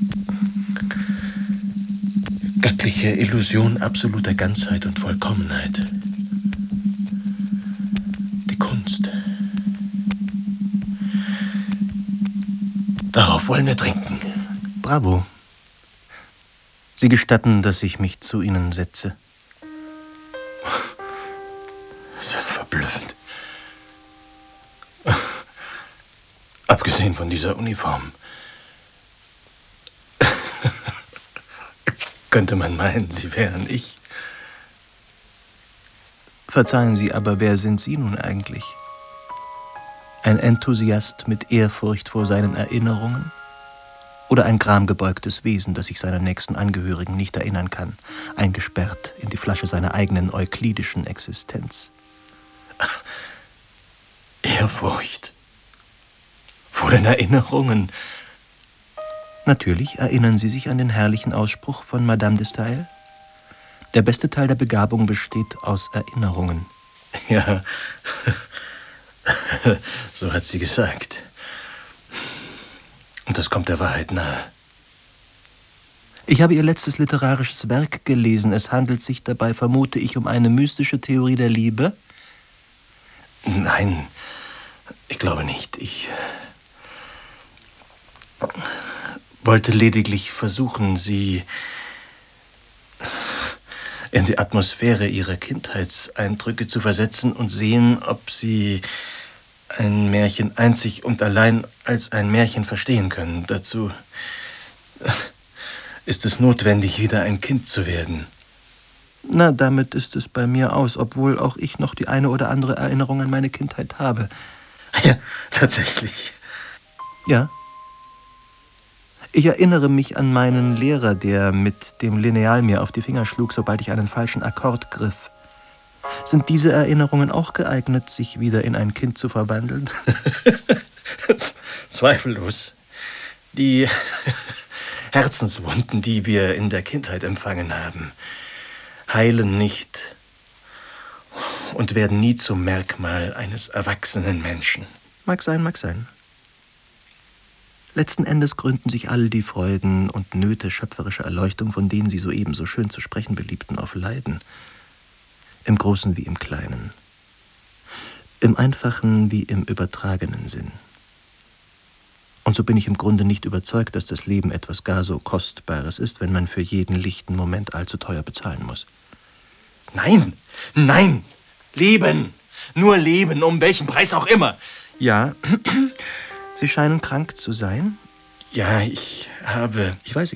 göttliche Illusion absoluter Ganzheit und Vollkommenheit. Die Kunst. Darauf wollen wir trinken. Bravo. Sie gestatten, dass ich mich zu Ihnen setze. Sehr verblüffend. Abgesehen von dieser Uniform. Könnte man meinen, Sie wären ich. Verzeihen Sie, aber wer sind Sie nun eigentlich? Ein Enthusiast mit Ehrfurcht vor seinen Erinnerungen? Oder ein gramgebeugtes Wesen, das sich seiner nächsten Angehörigen nicht erinnern kann, eingesperrt in die Flasche seiner eigenen euklidischen Existenz? Ehrfurcht vor den Erinnerungen. Natürlich erinnern Sie sich an den herrlichen Ausspruch von Madame de Staël. Der beste Teil der Begabung besteht aus Erinnerungen. Ja, so hat sie gesagt. Und das kommt der Wahrheit nahe. Ich habe Ihr letztes literarisches Werk gelesen. Es handelt sich dabei, vermute ich, um eine mystische Theorie der Liebe? Nein, ich glaube nicht. Ich wollte lediglich versuchen, Sie in die Atmosphäre Ihrer Kindheitseindrücke zu versetzen und sehen, ob Sie ein Märchen einzig und allein als ein Märchen verstehen können. Dazu ist es notwendig, wieder ein Kind zu werden. Na, damit ist es bei mir aus, obwohl auch ich noch die eine oder andere Erinnerung an meine Kindheit habe. Ja, tatsächlich. Ja. Ich erinnere mich an meinen Lehrer, der mit dem Lineal mir auf die Finger schlug, sobald ich einen falschen Akkord griff. Sind diese Erinnerungen auch geeignet, sich wieder in ein Kind zu verwandeln? Zweifellos. Die Herzenswunden, die wir in der Kindheit empfangen haben, heilen nicht und werden nie zum Merkmal eines erwachsenen Menschen. Mag sein, mag sein. Letzten Endes gründen sich all die Freuden und Nöte schöpferischer Erleuchtung, von denen Sie soeben so schön zu sprechen beliebten, auf Leiden. Im Großen wie im Kleinen. Im einfachen wie im übertragenen Sinn. Und so bin ich im Grunde nicht überzeugt, dass das Leben etwas gar so Kostbares ist, wenn man für jeden lichten Moment allzu teuer bezahlen muss. Nein, nein, Leben, nur Leben, um welchen Preis auch immer. Ja, Sie scheinen krank zu sein. Ja, ich habe... Ich weiß.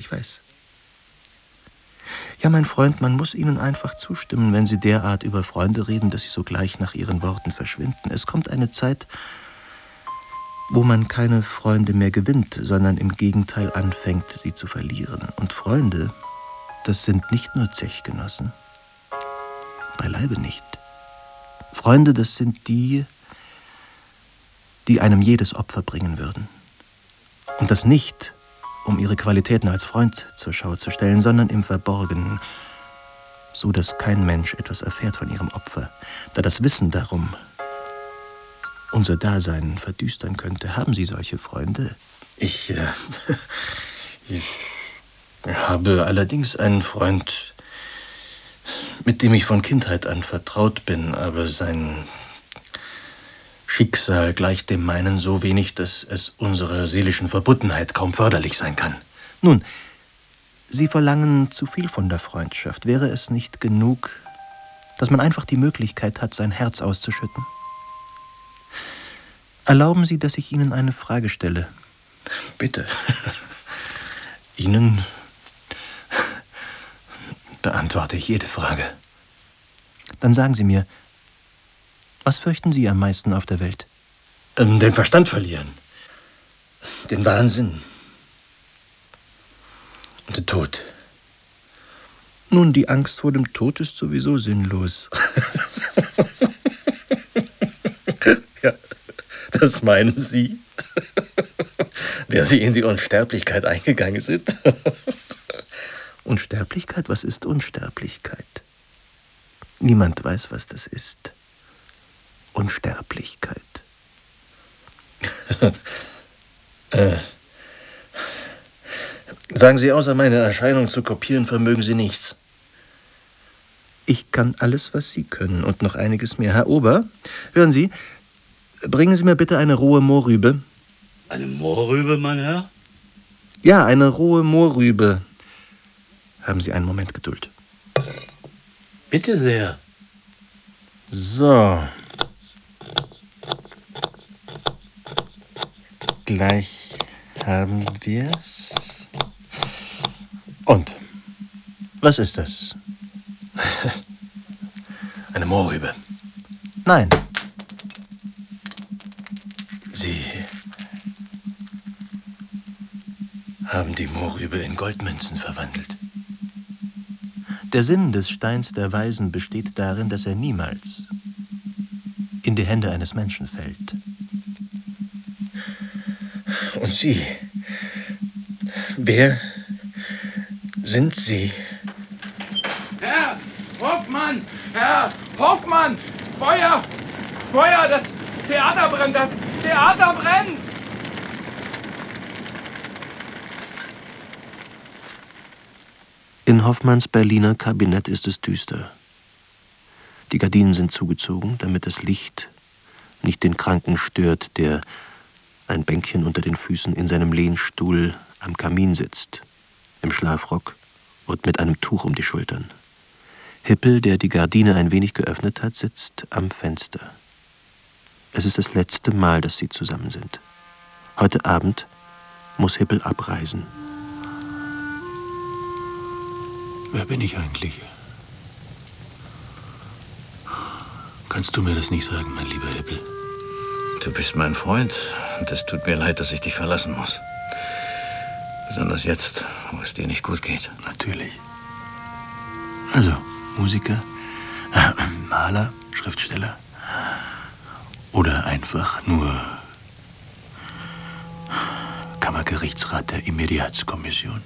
Ja, mein Freund, man muss Ihnen einfach zustimmen, wenn Sie derart über Freunde reden, dass sie sogleich nach Ihren Worten verschwinden. Es kommt eine Zeit, wo man keine Freunde mehr gewinnt, sondern im Gegenteil anfängt, sie zu verlieren. Und Freunde, das sind nicht nur Zechgenossen. Beileibe nicht. Freunde, das sind die, die einem jedes Opfer bringen würden. Und das nicht, um ihre Qualitäten als Freund zur Schau zu stellen, sondern im Verborgenen, so dass kein Mensch etwas erfährt von ihrem Opfer, da das Wissen darum unser Dasein verdüstern könnte. Haben Sie solche Freunde? Ich habe allerdings einen Freund, mit dem ich von Kindheit an vertraut bin, aber sein Schicksal gleicht dem meinen so wenig, dass es unserer seelischen Verbundenheit kaum förderlich sein kann. Nun, Sie verlangen zu viel von der Freundschaft. Wäre es nicht genug, dass man einfach die Möglichkeit hat, sein Herz auszuschütten? Erlauben Sie, dass ich Ihnen eine Frage stelle. Bitte. Ihnen beantworte ich jede Frage. Dann sagen Sie mir, was fürchten Sie am meisten auf der Welt? Den Verstand verlieren. Den Wahnsinn. Und den Tod. Nun, die Angst vor dem Tod ist sowieso sinnlos. Ja, das meinen Sie? Wer Sie in die Unsterblichkeit eingegangen sind? Unsterblichkeit? Was ist Unsterblichkeit? Niemand weiß, was das ist. Unsterblichkeit. Sagen Sie, außer meine Erscheinung zu kopieren, vermögen Sie nichts. Ich kann alles, was Sie können und noch einiges mehr. Herr Ober, hören Sie, bringen Sie mir bitte eine rohe Mohrrübe. Eine Mohrrübe, mein Herr? Ja, eine rohe Mohrrübe. Haben Sie einen Moment Geduld. Bitte sehr. So. Gleich haben wir's. Und? Was ist das? Eine Mohrrübe. Nein. Sie haben die Mohrrübe in Goldmünzen verwandelt. Der Sinn des Steins der Weisen besteht darin, dass er niemals in die Hände eines Menschen fällt. Und Sie? Wer sind Sie? Herr Hoffmann! Herr Hoffmann! Feuer! Feuer! Das Theater brennt! Das Theater brennt! In Hoffmanns Berliner Kabinett ist es düster. Die Gardinen sind zugezogen, damit das Licht nicht den Kranken stört, der, ein Bänkchen unter den Füßen, in seinem Lehnstuhl am Kamin sitzt, im Schlafrock und mit einem Tuch um die Schultern. Hippel, der die Gardine ein wenig geöffnet hat, sitzt am Fenster. Es ist das letzte Mal, dass sie zusammen sind. Heute Abend muss Hippel abreisen. Wer bin ich eigentlich? Kannst du mir das nicht sagen, mein lieber Hippel? Du bist mein Freund und es tut mir leid, dass ich dich verlassen muss. Besonders jetzt, wo es dir nicht gut geht. Natürlich. Also, Musiker, Maler, Schriftsteller oder einfach nur Kammergerichtsrat der Immediatskommission.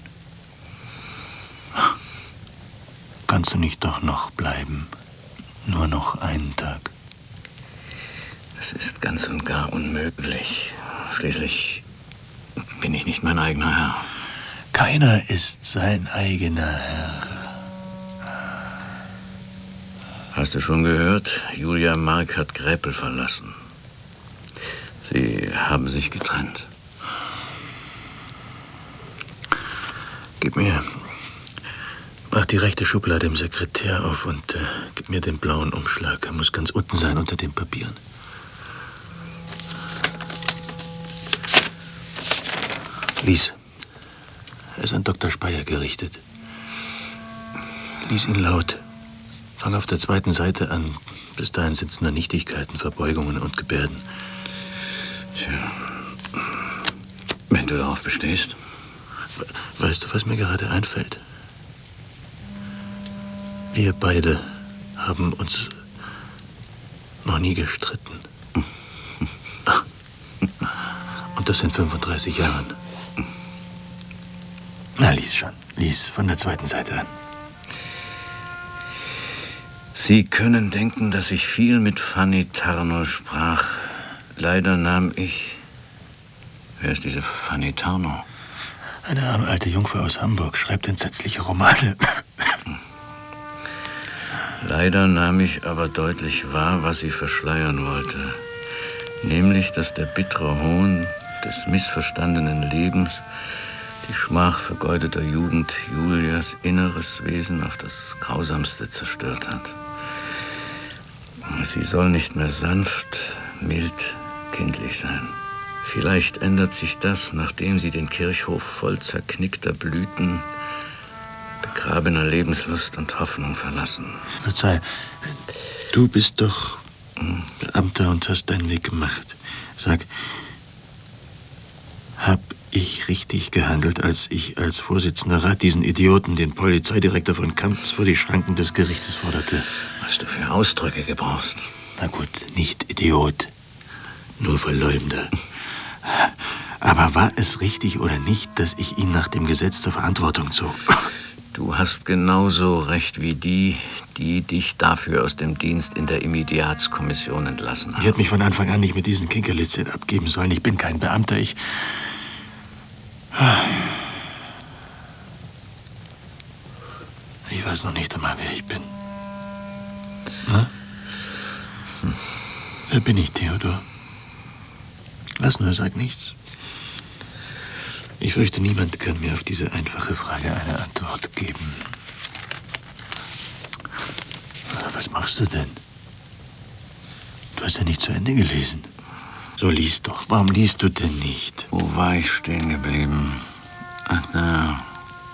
Kannst du nicht doch noch bleiben? Nur noch einen Tag. Es ist ganz und gar unmöglich. Schließlich bin ich nicht mein eigener Herr. Keiner ist sein eigener Herr. Hast du schon gehört? Julia Mark hat Gräpel verlassen. Sie haben sich getrennt. Mach die rechte Schublade im Sekretär auf und gib mir den blauen Umschlag. Er muss ganz unten sein, unter den Papieren. Lies. Er ist an Dr. Speyer gerichtet. Lies ihn laut. Fang auf der zweiten Seite an. Bis dahin sind es nur Nichtigkeiten, Verbeugungen und Gebärden. Tja. Wenn du darauf bestehst. Weißt du, was mir gerade einfällt? Wir beide haben uns noch nie gestritten. Und das in 35 Jahren. Na, lies schon. Lies von der zweiten Seite an. Sie können denken, dass ich viel mit Fanny Tarnow sprach. Leider nahm ich... Wer ist diese Fanny Tarnow? Eine arme alte Jungfer aus Hamburg, schreibt entsetzliche Romane. Leider nahm ich aber deutlich wahr, was sie verschleiern wollte. Nämlich, dass der bittere Hohn des missverstandenen Lebens, die Schmach vergeudeter Jugend Julias inneres Wesen auf das Grausamste zerstört hat. Sie soll nicht mehr sanft, mild, kindlich sein. Vielleicht ändert sich das, nachdem sie den Kirchhof voll zerknickter Blüten, begrabener Lebenslust und Hoffnung verlassen. Verzeih, du bist doch Beamter und hast deinen Weg gemacht. Sag, hab ich richtig gehandelt, als ich als Vorsitzender Rat diesen Idioten, den Polizeidirektor von Kamps, vor die Schranken des Gerichtes forderte? Was du für Ausdrücke gebrauchst. Na gut, nicht Idiot, nur Verleumder. Aber war es richtig oder nicht, dass ich ihn nach dem Gesetz zur Verantwortung zog? Du hast genauso recht wie die dich dafür aus dem Dienst in der Immediatskommission entlassen haben. Ich hätte mich von Anfang an nicht mit diesen Kinkerlitzchen abgeben sollen. Ich bin kein Beamter, Ich weiß noch nicht einmal, wer ich bin. Na? Wer bin ich, Theodor? Lass nur, sag nichts. Ich fürchte, niemand kann mir auf diese einfache Frage eine Antwort geben. Was machst du denn? Du hast ja nicht zu Ende gelesen. So, lies doch. Warum liest du denn nicht? Wo war ich stehen geblieben? Ach, da.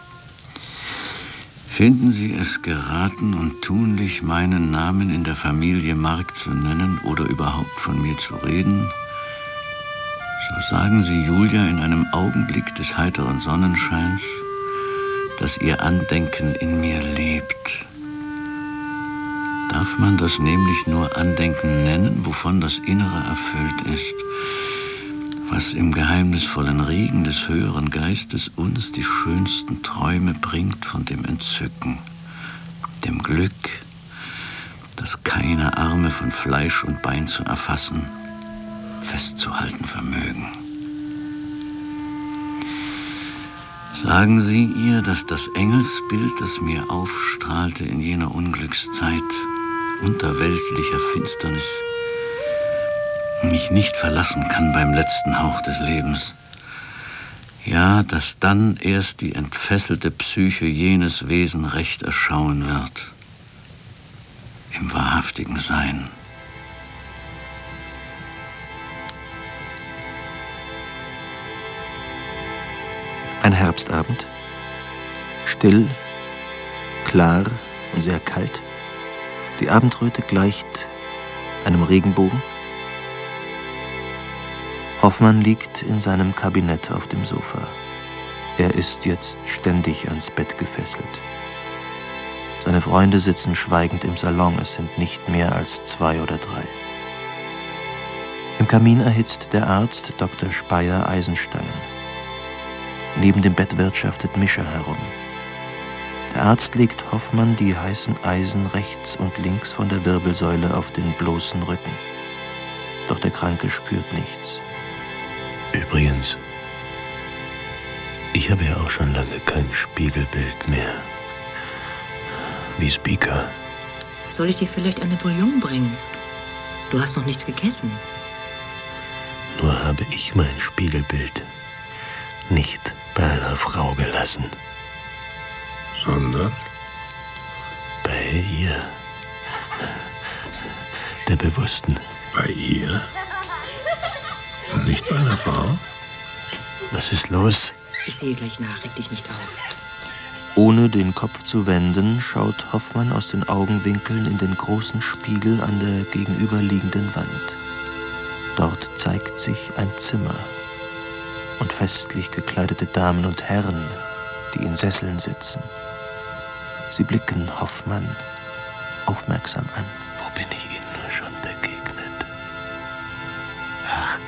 Finden Sie es geraten und tunlich, meinen Namen in der Familie Mark zu nennen oder überhaupt von mir zu reden? So sagen Sie Julia in einem Augenblick des heiteren Sonnenscheins, dass Ihr Andenken in mir lebt. Darf man das nämlich nur Andenken nennen, wovon das Innere erfüllt ist, was im geheimnisvollen Regen des höheren Geistes uns die schönsten Träume bringt von dem Entzücken, dem Glück, das keine Arme von Fleisch und Bein zu erfassen, festzuhalten vermögen. Sagen Sie ihr, dass das Engelsbild, das mir aufstrahlte in jener Unglückszeit unter weltlicher Finsternis, mich nicht verlassen kann beim letzten Hauch des Lebens. Ja, dass dann erst die entfesselte Psyche jenes Wesen recht erschauen wird, im wahrhaftigen Sein. Ein Herbstabend, still, klar und sehr kalt. Die Abendröte gleicht einem Regenbogen. Hoffmann liegt in seinem Kabinett auf dem Sofa. Er ist jetzt ständig ans Bett gefesselt. Seine Freunde sitzen schweigend im Salon. Es sind nicht mehr als 2 oder 3. Im Kamin erhitzt der Arzt Dr. Speyer Eisenstangen. Neben dem Bett wirtschaftet Mischa herum. Der Arzt legt Hoffmann die heißen Eisen rechts und links von der Wirbelsäule auf den bloßen Rücken. Doch der Kranke spürt nichts. Übrigens, ich habe ja auch schon lange kein Spiegelbild mehr. Wie Speaker. Soll ich dir vielleicht eine Bouillon bringen? Du hast noch nichts gegessen. Nur habe ich mein Spiegelbild nicht bei einer Frau gelassen. Sondern? Bei ihr. Der Bewussten. Bei ihr? Und nicht bei einer Frau? Was ist los? Ich sehe gleich nach, reg dich nicht auf. Ohne den Kopf zu wenden, schaut Hoffmann aus den Augenwinkeln in den großen Spiegel an der gegenüberliegenden Wand. Dort zeigt sich ein Zimmer und festlich gekleidete Damen und Herren, die in Sesseln sitzen. Sie blicken Hoffmann aufmerksam an. Wo bin ich Ihnen nur schon begegnet? Ach,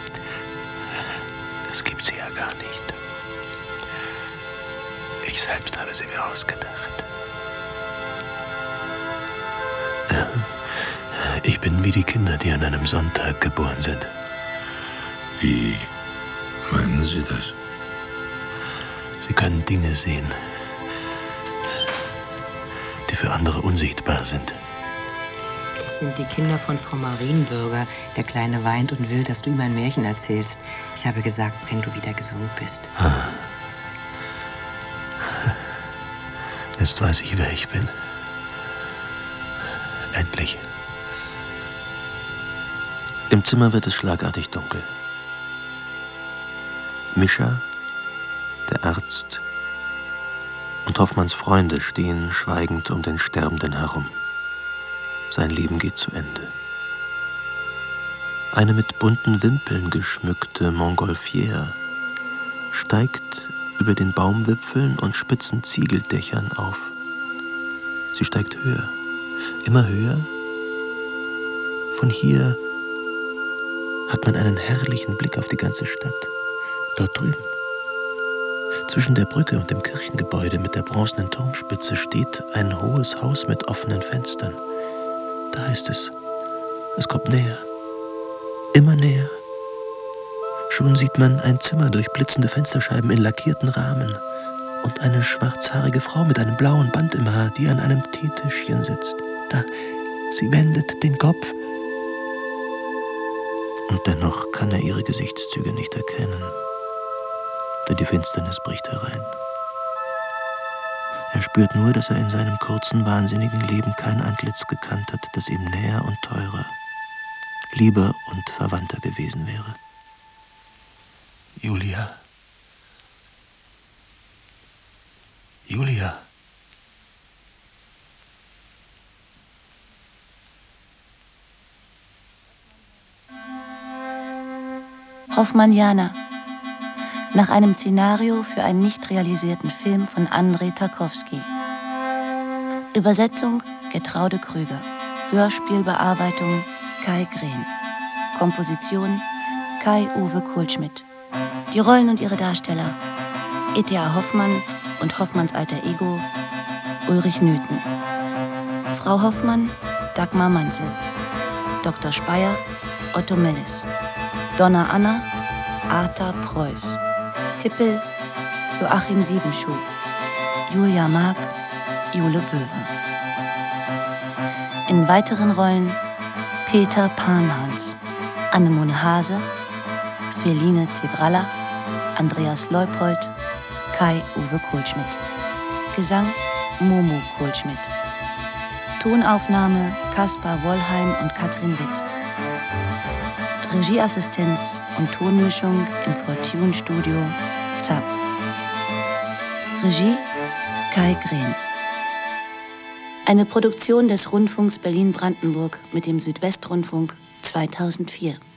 das gibt's ja gar nicht. Ich selbst habe sie mir ausgedacht. Ja, ich bin wie die Kinder, die an einem Sonntag geboren sind. Wie meinen Sie das? Sie können Dinge sehen, die für andere unsichtbar sind. Das sind die Kinder von Frau Marienbürger. Der Kleine weint und will, dass du ihm ein Märchen erzählst. Ich habe gesagt, wenn du wieder gesund bist. Ah. Jetzt weiß ich, wer ich bin. Endlich. Im Zimmer wird es schlagartig dunkel. Mischa, der Arzt und Hoffmanns Freunde stehen schweigend um den Sterbenden herum. Sein Leben geht zu Ende. Eine mit bunten Wimpeln geschmückte Montgolfière steigt über den Baumwipfeln und spitzen Ziegeldächern auf. Sie steigt höher, immer höher. Von hier hat man einen herrlichen Blick auf die ganze Stadt. Dort drüben, zwischen der Brücke und dem Kirchengebäude mit der bronzenen Turmspitze, steht ein hohes Haus mit offenen Fenstern. Da ist es. Es kommt näher. Immer näher. Schon sieht man ein Zimmer durch blitzende Fensterscheiben in lackierten Rahmen und eine schwarzhaarige Frau mit einem blauen Band im Haar, die an einem Teetischchen sitzt. Da, sie wendet den Kopf. Und dennoch kann er ihre Gesichtszüge nicht erkennen, denn die Finsternis bricht herein. Er spürt nur, dass er in seinem kurzen, wahnsinnigen Leben kein Antlitz gekannt hat, das ihm näher und teurer, lieber und verwandter gewesen wäre. Julia. Julia. Hoffmannianer. Nach einem Szenario für einen nicht realisierten Film von André Tarkowski. Übersetzung Gertraude Krüger. Hörspielbearbeitung Kai Green. Komposition Kai-Uwe Kohlschmidt. Die Rollen und ihre Darsteller: E.T.A. Hoffmann und Hoffmanns alter Ego Ulrich Nüten. Frau Hoffmann Dagmar Manzel. Dr. Speyer Otto Mellis. Donna Anna Arta Preuß. Hippel Joachim Siebenschuh, Julia Mark, Jule Böwe. In weiteren Rollen Peter Panhans, Annemone Hase, Feline Zebralla, Andreas Leupold, Kai-Uwe Kohlschmidt. Gesang Momo Kohlschmidt. Tonaufnahme Kaspar Wollheim und Katrin Witt. Regieassistenz und Tonmischung im Fortune-Studio ZAP. Regie Kai Green. Eine Produktion des Rundfunks Berlin-Brandenburg mit dem Südwestrundfunk 2004.